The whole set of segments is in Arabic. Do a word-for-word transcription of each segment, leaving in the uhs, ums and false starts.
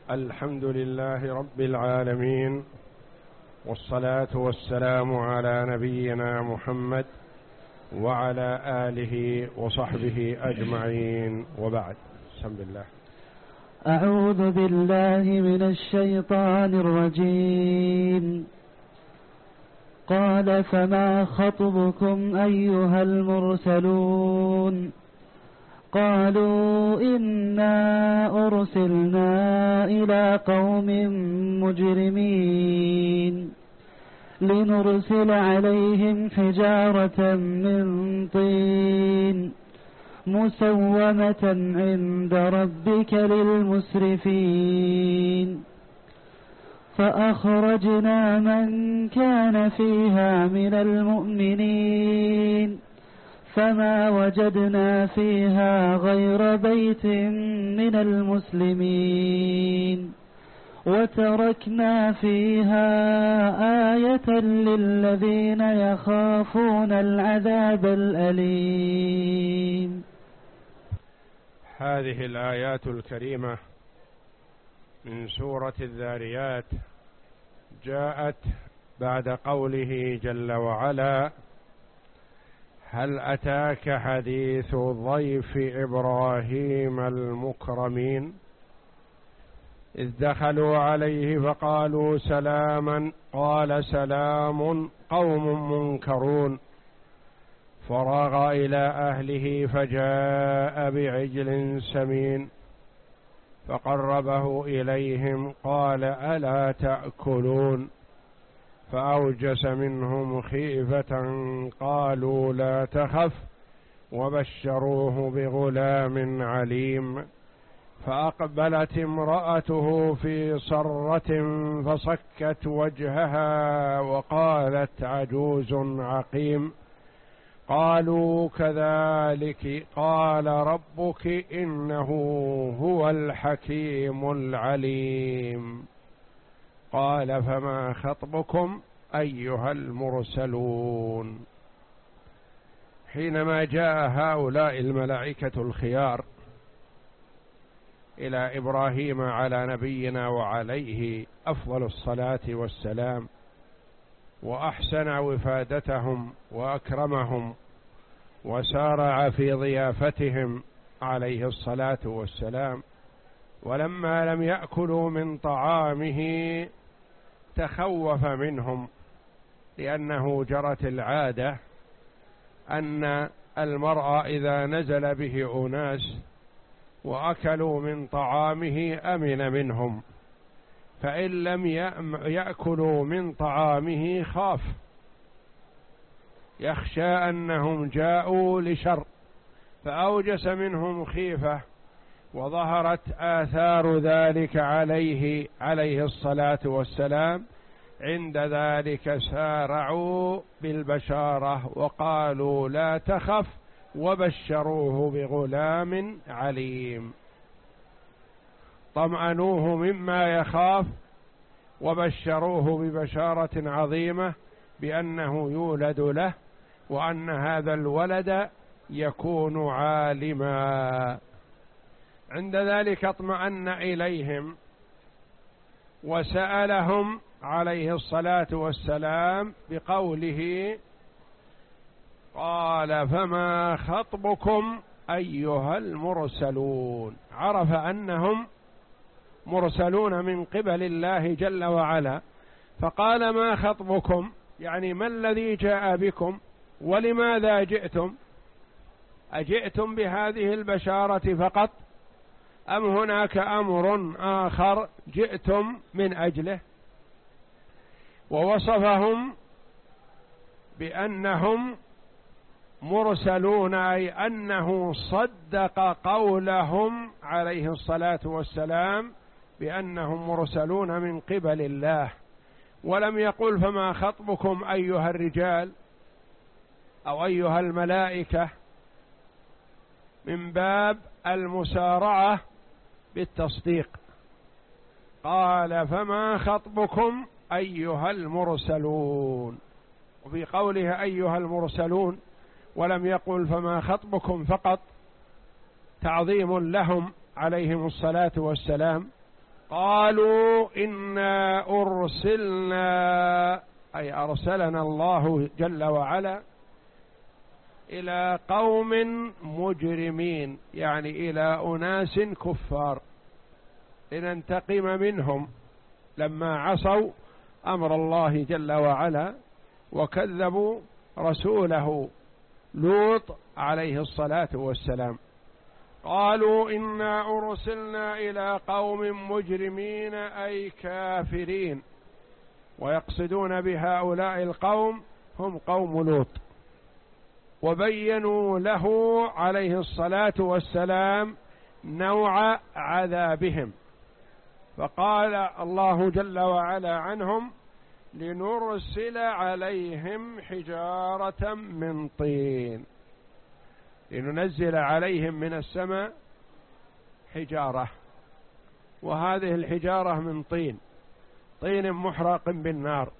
الحمد لله رب العالمين، والصلاة والسلام على نبينا محمد وعلى آله وصحبه أجمعين، وبعد. بسم الله. أعوذ بالله من الشيطان الرجيم. قال فما خطبكم أيها المرسلون؟ قالوا إنا أرسلنا إلى قوم مجرمين لنرسل عليهم حجارة من طين مسومة عند ربك للمسرفين. فأخرجنا من كان فيها من المؤمنين فما وجدنا فيها غير بيت من المسلمين وتركنا فيها آية للذين يخافون العذاب الأليم. هذه الآيات الكريمة من سورة الذاريات جاءت بعد قوله جل وعلا: هل أتاك حديث ضيف إبراهيم المكرمين إذ دخلوا عليه فقالوا سلاما قال سلام قوم منكرون فراغ إلى أهله فجاء بعجل سمين فقربه إليهم قال ألا تأكلون فأوجس منهم خيفة قالوا لا تخف وبشروه بغلام عليم. فأقبلت امرأته في صرة فصكت وجهها وقالت عجوز عقيم. قالوا كذلك قال ربك إنه هو الحكيم العليم. قال فما خطبكم أيها المرسلون؟ حينما جاء هؤلاء الملائكة الخيار إلى إبراهيم على نبينا وعليه أفضل الصلاة والسلام، وأحسن وفادتهم وأكرمهم وسارع في ضيافتهم عليه الصلاة والسلام، ولما لم يأكلوا من طعامه تخوف منهم، لأنه جرت العادة أن المرء إذا نزل به أناس وأكلوا من طعامه أمن منهم، فإن لم يأكلوا من طعامه خاف، يخشى أنهم جاءوا لشر، فأوجس منهم خيفة، وظهرت آثار ذلك عليه عليه الصلاة والسلام. عند ذلك سارعوا بالبشارة وقالوا لا تخف وبشروه بغلام عليم. طمأنوه مما يخاف وبشروه ببشارة عظيمة بأنه يولد له، وأن هذا الولد يكون عالما. عند ذلك اطمأن إليهم وسألهم عليه الصلاة والسلام بقوله: قال فما خطبكم أيها المرسلون؟ عرف أنهم مرسلون من قبل الله جل وعلا، فقال ما خطبكم، يعني ما الذي جاء بكم ولماذا جئتم؟ أجئتم بهذه البشارة فقط أم هناك أمر آخر جئتم من أجله؟ ووصفهم بأنهم مرسلون، أي أنه صدق قولهم عليه الصلاة والسلام بأنهم مرسلون من قبل الله، ولم يقل فما خطبكم أيها الرجال أو أيها الملائكة، من باب المسارعة بالتصديق. قال فما خطبكم أيها المرسلون، وفي قوله أيها المرسلون ولم يقل فما خطبكم فقط تعظيم لهم عليهم الصلاة والسلام، قالوا إنا أرسلنا، أي أرسلنا الله جل وعلا إلى قوم مجرمين، يعني إلى أناس كفار، لننتقم منهم لما عصوا أمر الله جل وعلا وكذبوا رسوله لوط عليه الصلاة والسلام. قالوا إنا أرسلنا إلى قوم مجرمين أي كافرين، ويقصدون بهؤلاء القوم هم قوم لوط. وبينوا له عليه الصلاة والسلام نوع عذابهم، فقال الله جل وعلا عنهم: لنرسل عليهم حجارة من طين، لننزل عليهم من السماء حجارة، وهذه الحجارة من طين، طين محرق بالنار،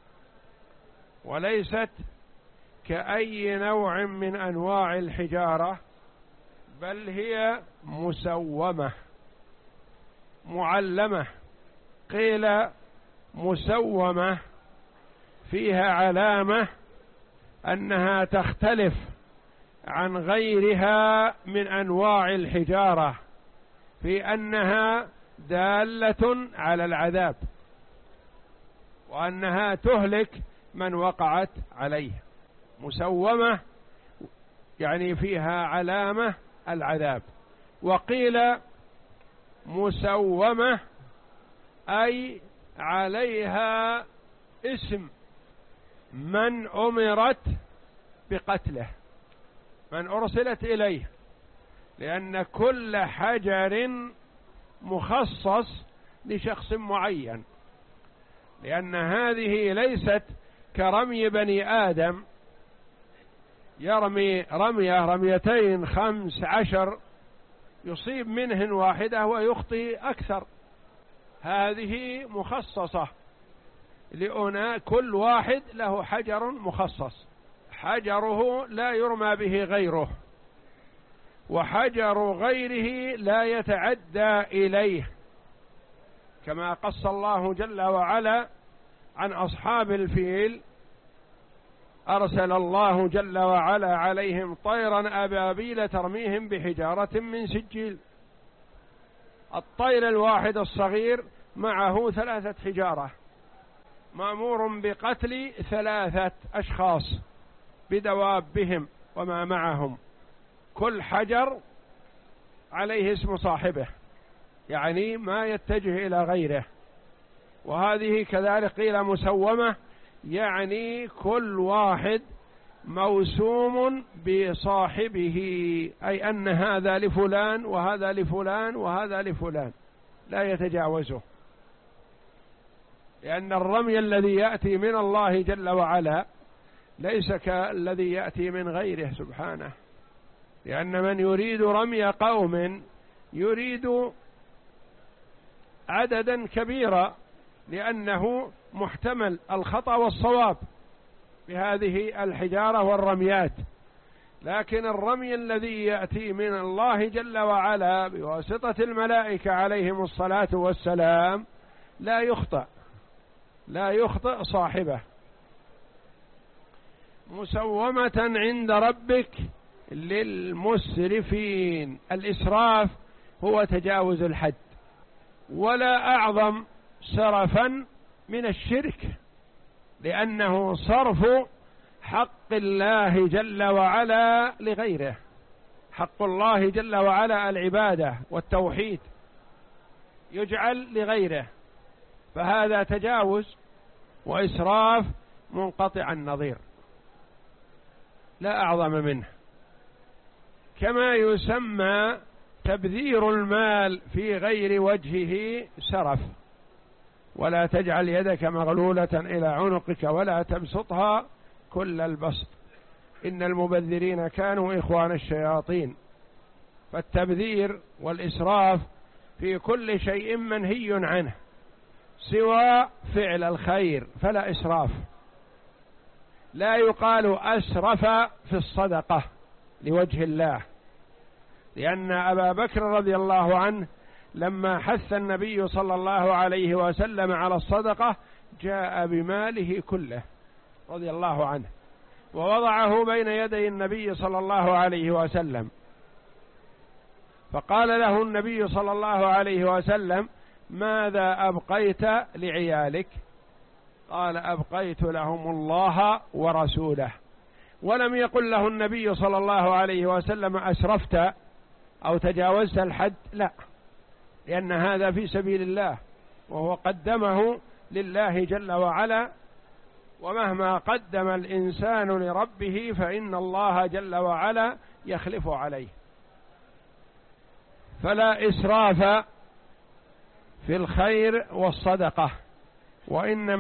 وليست كأي نوع من أنواع الحجارة، بل هي مسومة معلمة. قيل مسومة فيها علامة أنها تختلف عن غيرها من أنواع الحجارة في أنها دالة على العذاب، وأنها تهلك من وقعت عليه. مسومة يعني فيها علامة العذاب. وقيل مسومة أي عليها اسم من أمرت بقتله، من أرسلت إليه، لأن كل حجر مخصص لشخص معين، لأن هذه ليست كرمي بني آدم يرمي رمية رميتين خمس عشر يصيب منهن واحدة ويخطي أكثر. هذه مخصصة لأنا، كل واحد له حجر مخصص، حجره لا يرمى به غيره، وحجر غيره لا يتعدى إليه، كما قص الله جل وعلا عن أصحاب الفيل: أرسل الله جل وعلا عليهم طيرا أبابيل ترميهم بحجارة من سجيل. الطير الواحد الصغير معه ثلاثة حجارة، مأمور بقتل ثلاثة أشخاص بدوابهم وما معهم، كل حجر عليه اسم صاحبه، يعني ما يتجه إلى غيره. وهذه كذلك قيل مسومة، يعني كل واحد موسوم بصاحبه، أي أن هذا لفلان وهذا لفلان وهذا لفلان، لا يتجاوزه، لأن الرمي الذي يأتي من الله جل وعلا ليس كالذي يأتي من غيره سبحانه، لأن من يريد رمي قوم يريد عددا كبيرا، لأنه محتمل الخطأ والصواب بهذه الحجارة والرميات. لكن الرمي الذي يأتي من الله جل وعلا بواسطة الملائكة عليهم الصلاة والسلام لا يخطئ، لا يخطئ صاحبه. مسومة عند ربك للمسرفين. الإسراف هو تجاوز الحد، ولا أعظم سرفا من الشرك، لأنه صرف حق الله جل وعلا لغيره. حق الله جل وعلا العبادة والتوحيد يجعل لغيره، فهذا تجاوز وإسراف منقطع النظير لا أعظم منه. كما يسمى تبذير المال في غير وجهه سرف. ولا تجعل يدك مغلولة إلى عنقك ولا تبسطها كل البسط إن المبذرين كانوا إخوان الشياطين. فالتبذير والإسراف في كل شيء منهي عنه سوى فعل الخير فلا إسراف. لا يقال أسرف في الصدقة لوجه الله، لأن أبا بكر رضي الله عنه لما حث النبي صلى الله عليه وسلم على الصدقة جاء بماله كله رضي الله عنه ووضعه بين يدي النبي صلى الله عليه وسلم، فقال له النبي صلى الله عليه وسلم: ماذا أبقيت لعيالك؟ قال: أبقيت لهم الله ورسوله. ولم يقل له النبي صلى الله عليه وسلم: أسرفت أو تجاوزت الحد، لا، لأن هذا في سبيل الله وهو قدمه لله جل وعلا، ومهما قدم الإنسان لربه فإن الله جل وعلا يخلف عليه. فلا إسراف في الخير والصدقة، وإنما